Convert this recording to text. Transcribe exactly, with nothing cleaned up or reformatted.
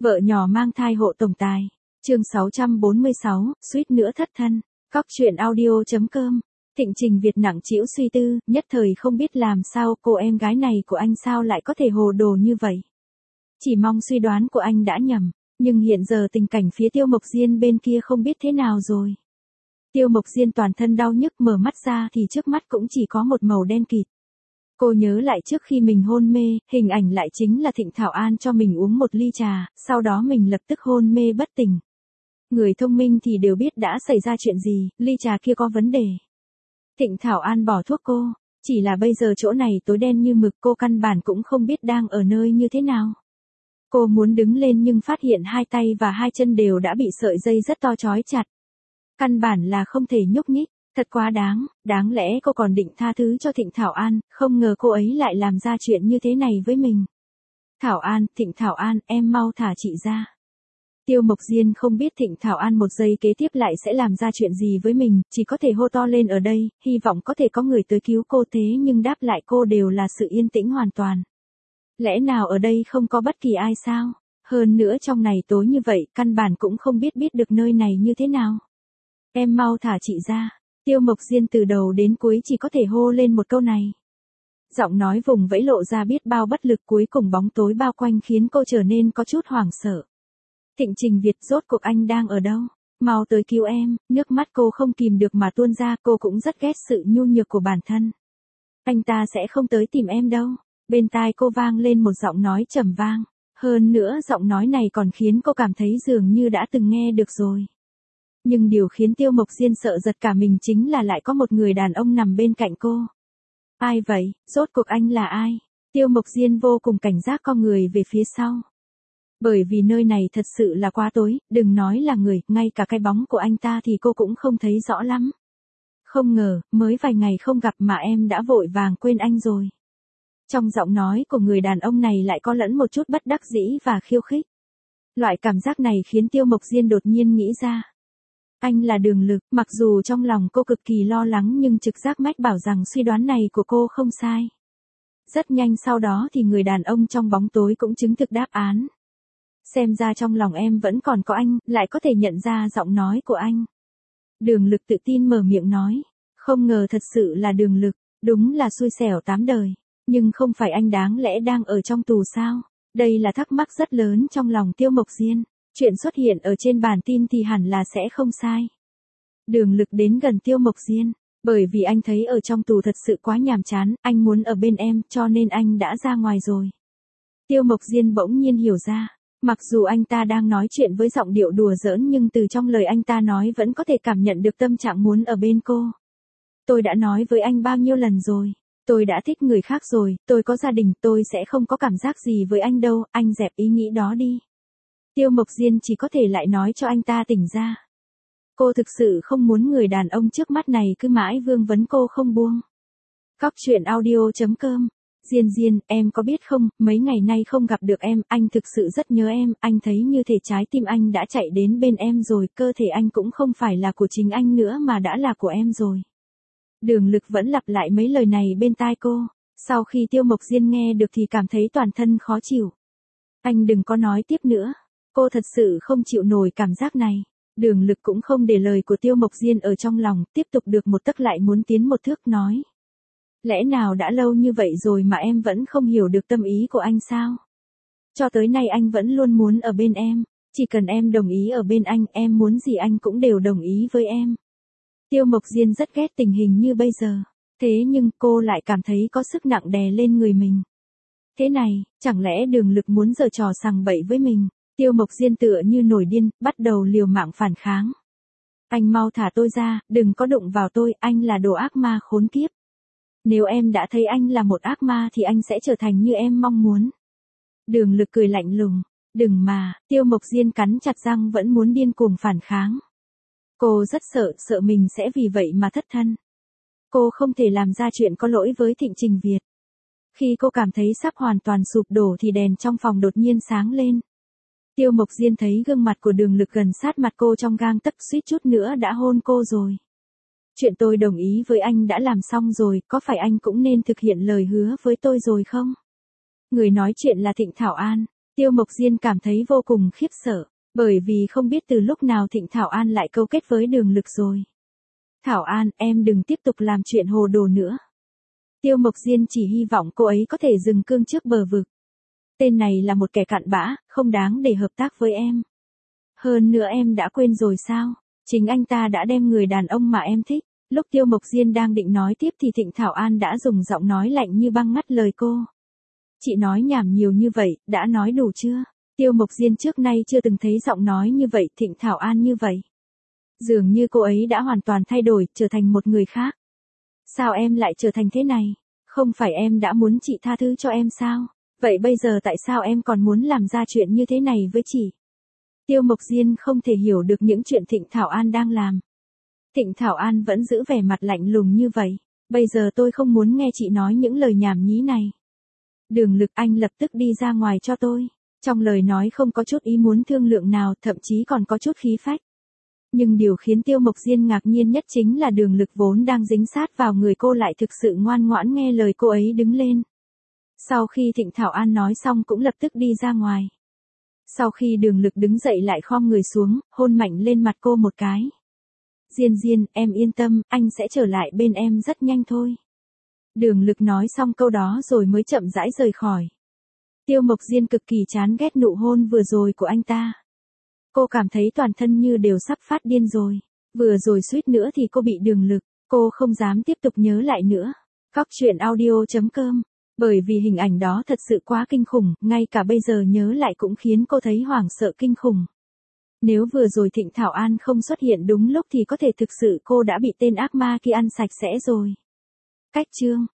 Vợ nhỏ mang thai hộ tổng tài. Chương sáu trăm bốn mươi sáu, suýt nữa thất thân. Cóc truyện audio chấm com. Thịnh Trình Việt nặng trĩu suy tư, nhất thời không biết làm sao, cô em gái này của anh sao lại có thể hồ đồ như vậy. Chỉ mong suy đoán của anh đã nhầm, nhưng hiện giờ tình cảnh phía Tiêu Mộc Diên bên kia không biết thế nào rồi. Tiêu Mộc Diên toàn thân đau nhức, mở mắt ra thì trước mắt cũng chỉ có một màu đen kịt. Cô nhớ lại trước khi mình hôn mê, hình ảnh lại chính là Thịnh Thảo An cho mình uống một ly trà, sau đó mình lập tức hôn mê bất tỉnh. Người thông minh thì đều biết đã xảy ra chuyện gì, ly trà kia có vấn đề. Thịnh Thảo An bỏ thuốc cô, chỉ là bây giờ chỗ này tối đen như mực, cô căn bản cũng không biết đang ở nơi như thế nào. Cô muốn đứng lên nhưng phát hiện hai tay và hai chân đều đã bị sợi dây rất to trói chặt. Căn bản là không thể nhúc nhích, thật quá đáng, đáng lẽ cô còn định tha thứ cho Thịnh Thảo An, không ngờ cô ấy lại làm ra chuyện như thế này với mình. Thảo An, Thịnh Thảo An, em mau thả chị ra. Tiêu Mộc Diên không biết Thịnh Thảo An một giây kế tiếp lại sẽ làm ra chuyện gì với mình, chỉ có thể hô to lên ở đây, hy vọng có thể có người tới cứu cô, thế nhưng đáp lại cô đều là sự yên tĩnh hoàn toàn. Lẽ nào ở đây không có bất kỳ ai sao? Hơn nữa trong này tối như vậy, căn bản cũng không biết biết được nơi này như thế nào. Em mau thả chị ra. Tiêu Mộc Diên từ đầu đến cuối chỉ có thể hô lên một câu này. Giọng nói vùng vẫy lộ ra biết bao bất lực, cuối cùng bóng tối bao quanh khiến cô trở nên có chút hoảng sợ. Thịnh Trình Việt, rốt cuộc anh đang ở đâu? Mau tới cứu em. Nước mắt cô không kìm được mà tuôn ra, cô cũng rất ghét sự nhu nhược của bản thân. Anh ta sẽ không tới tìm em đâu. Bên tai cô vang lên một giọng nói trầm vang. Hơn nữa giọng nói này còn khiến cô cảm thấy dường như đã từng nghe được rồi. Nhưng điều khiến Tiêu Mộc Diên sợ giật cả mình chính là lại có một người đàn ông nằm bên cạnh cô. Ai vậy? Rốt cuộc anh là ai? Tiêu Mộc Diên vô cùng cảnh giác co người về phía sau. Bởi vì nơi này thật sự là quá tối, đừng nói là người, ngay cả cái bóng của anh ta thì cô cũng không thấy rõ lắm. Không ngờ, mới vài ngày không gặp mà em đã vội vàng quên anh rồi. Trong giọng nói của người đàn ông này lại có lẫn một chút bất đắc dĩ và khiêu khích. Loại cảm giác này khiến Tiêu Mộc Diên đột nhiên nghĩ ra. Anh là Đường Lực, mặc dù trong lòng cô cực kỳ lo lắng nhưng trực giác mách bảo rằng suy đoán này của cô không sai. Rất nhanh sau đó thì người đàn ông trong bóng tối cũng chứng thực đáp án. Xem ra trong lòng em vẫn còn có anh, lại có thể nhận ra giọng nói của anh. Đường Lực tự tin mở miệng nói. Không ngờ thật sự là Đường Lực, đúng là xui xẻo tám đời. Nhưng không phải anh đáng lẽ đang ở trong tù sao? Đây là thắc mắc rất lớn trong lòng Tiêu Mộc Diên. Chuyện xuất hiện ở trên bản tin thì hẳn là sẽ không sai. Đường Lực đến gần Tiêu Mộc Diên. Bởi vì anh thấy ở trong tù thật sự quá nhàm chán, anh muốn ở bên em cho nên anh đã ra ngoài rồi. Tiêu Mộc Diên bỗng nhiên hiểu ra. Mặc dù anh ta đang nói chuyện với giọng điệu đùa giỡn nhưng từ trong lời anh ta nói vẫn có thể cảm nhận được tâm trạng muốn ở bên cô. Tôi đã nói với anh bao nhiêu lần rồi. Tôi đã thích người khác rồi, tôi có gia đình, tôi sẽ không có cảm giác gì với anh đâu, anh dẹp ý nghĩ đó đi. Tiêu Mộc Diên chỉ có thể lại nói cho anh ta tỉnh ra. Cô thực sự không muốn người đàn ông trước mắt này cứ mãi vương vấn cô không buông. Cóc truyện audio chấm com. Diên Diên, em có biết không, mấy ngày nay không gặp được em, anh thực sự rất nhớ em, anh thấy như thể trái tim anh đã chạy đến bên em rồi, cơ thể anh cũng không phải là của chính anh nữa mà đã là của em rồi. Đường Lực vẫn lặp lại mấy lời này bên tai cô, sau khi Tiêu Mộc Diên nghe được thì cảm thấy toàn thân khó chịu. Anh đừng có nói tiếp nữa, cô thật sự không chịu nổi cảm giác này. Đường Lực cũng không để lời của Tiêu Mộc Diên ở trong lòng, tiếp tục được một tấc lại muốn tiến một thước nói. Lẽ nào đã lâu như vậy rồi mà em vẫn không hiểu được tâm ý của anh sao? Cho tới nay anh vẫn luôn muốn ở bên em, chỉ cần em đồng ý ở bên anh, em muốn gì anh cũng đều đồng ý với em. Tiêu Mộc Diên rất ghét tình hình như bây giờ, thế nhưng cô lại cảm thấy có sức nặng đè lên người mình. Thế này, chẳng lẽ Đường Lực muốn giở trò sằng bậy với mình? Tiêu Mộc Diên tựa như nổi điên, bắt đầu liều mạng phản kháng. Anh mau thả tôi ra, đừng có đụng vào tôi, anh là đồ ác ma khốn kiếp. Nếu em đã thấy anh là một ác ma thì anh sẽ trở thành như em mong muốn. Đường Lực cười lạnh lùng. Đừng mà, Tiêu Mộc Diên cắn chặt răng vẫn muốn điên cuồng phản kháng. Cô rất sợ, sợ mình sẽ vì vậy mà thất thân. Cô không thể làm ra chuyện có lỗi với Thịnh Trình Việt. Khi cô cảm thấy sắp hoàn toàn sụp đổ thì đèn trong phòng đột nhiên sáng lên. Tiêu Mộc Diên thấy gương mặt của Đường Lực gần sát mặt cô trong gang tấc, suýt chút nữa đã hôn cô rồi. Chuyện tôi đồng ý với anh đã làm xong rồi, có phải anh cũng nên thực hiện lời hứa với tôi rồi không? Người nói chuyện là Thịnh Thảo An. Tiêu Mộc Diên cảm thấy vô cùng khiếp sợ, bởi vì không biết từ lúc nào Thịnh Thảo An lại câu kết với Đường Lực rồi. Thảo An, em đừng tiếp tục làm chuyện hồ đồ nữa. Tiêu Mộc Diên chỉ hy vọng cô ấy có thể dừng cương trước bờ vực. Tên này là một kẻ cặn bã, không đáng để hợp tác với em. Hơn nữa em đã quên rồi sao? Chính anh ta đã đem người đàn ông mà em thích. Lúc Tiêu Mộc Diên đang định nói tiếp thì Thịnh Thảo An đã dùng giọng nói lạnh như băng ngắt lời cô. Chị nói nhảm nhiều như vậy, đã nói đủ chưa? Tiêu Mộc Diên trước nay chưa từng thấy giọng nói như vậy, Thịnh Thảo An như vậy. Dường như cô ấy đã hoàn toàn thay đổi, trở thành một người khác. Sao em lại trở thành thế này? Không phải em đã muốn chị tha thứ cho em sao? Vậy bây giờ tại sao em còn muốn làm ra chuyện như thế này với chị? Tiêu Mộc Diên không thể hiểu được những chuyện Thịnh Thảo An đang làm. Thịnh Thảo An vẫn giữ vẻ mặt lạnh lùng như vậy. Bây giờ tôi không muốn nghe chị nói những lời nhảm nhí này. Đường Lực, anh lập tức đi ra ngoài cho tôi. Trong lời nói không có chút ý muốn thương lượng nào, thậm chí còn có chút khí phách. Nhưng điều khiến Tiêu Mộc Diên ngạc nhiên nhất chính là Đường Lực vốn đang dính sát vào người cô lại thực sự ngoan ngoãn nghe lời cô ấy đứng lên. Sau khi Thịnh Thảo An nói xong cũng lập tức đi ra ngoài. Sau khi Đường Lực đứng dậy lại khom người xuống, hôn mạnh lên mặt cô một cái. Diên Diên, em yên tâm, anh sẽ trở lại bên em rất nhanh thôi. Đường Lực nói xong câu đó rồi mới chậm rãi rời khỏi. Tiêu Mộc Diên cực kỳ chán ghét nụ hôn vừa rồi của anh ta. Cô cảm thấy toàn thân như đều sắp phát điên rồi. Vừa rồi suýt nữa thì cô bị Đường Lực, cô không dám tiếp tục nhớ lại nữa. Cóc truyện audio chấm com. Bởi vì hình ảnh đó thật sự quá kinh khủng, ngay cả bây giờ nhớ lại cũng khiến cô thấy hoảng sợ kinh khủng. Nếu vừa rồi Thịnh Thảo An không xuất hiện đúng lúc thì có thể thực sự cô đã bị tên ác ma kia ăn sạch sẽ rồi. Cách chương